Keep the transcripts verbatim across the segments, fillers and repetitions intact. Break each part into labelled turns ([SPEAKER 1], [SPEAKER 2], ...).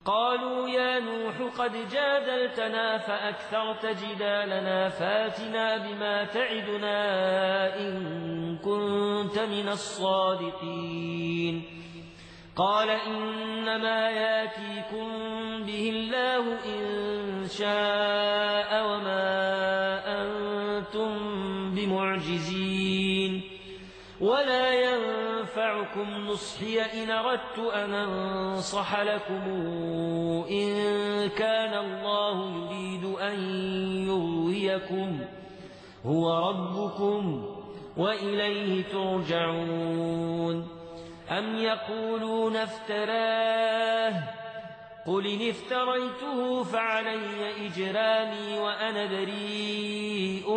[SPEAKER 1] قالوا يا نوح قد جادلتنا فأكثرت جدالنا فاتنا بما تعدنا إن كنت من الصادقين قال إنما ياتيكم به الله إن شاء وما أنتم بمعجزين ولا ينفعكم نصحي إن أردت أن أنصح لكم إن كان الله يريد أن يغويكم هو ربكم وإليه ترجعون أم يقولون افتراه قل إن افتريته فعلي إجرامي وأنا بريء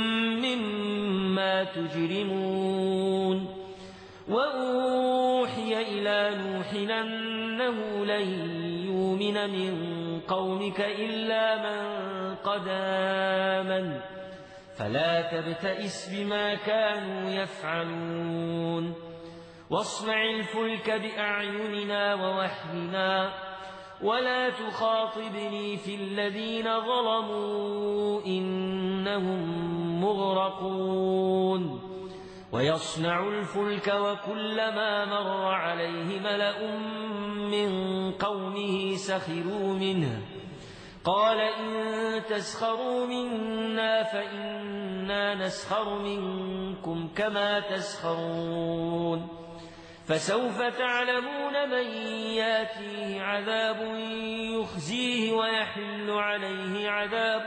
[SPEAKER 1] مما تجرمون وأوحي إلى نوح أنه لن يؤمن من قومك إلا من قد آمن فلا تبتئس بما كانوا يفعلون واصنع الفلك بأعيننا ووحينا ولا تخاطبني في الذين ظلموا إنهم مغرقون ويصنع الفلك وكلما مر عليه ملأ من قومه سخروا منه قال إن تسخروا منا فإنا نسخر منكم كما تسخرون فسوف تعلمون من ياتيه عذاب يخزيه ويحل عليه عذاب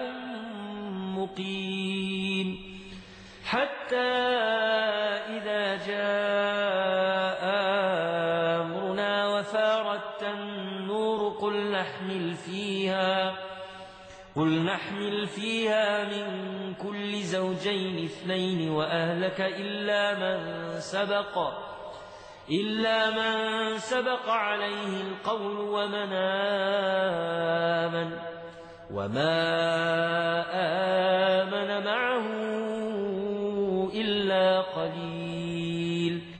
[SPEAKER 1] مقيم حتى إذا جاء أمرنا وفارت النور قل نحمل فيها قل نحمل فيها من كل زوجين اثنين وأهلك إلا من سبق إلا من سبق عليه القول ومن آمن وما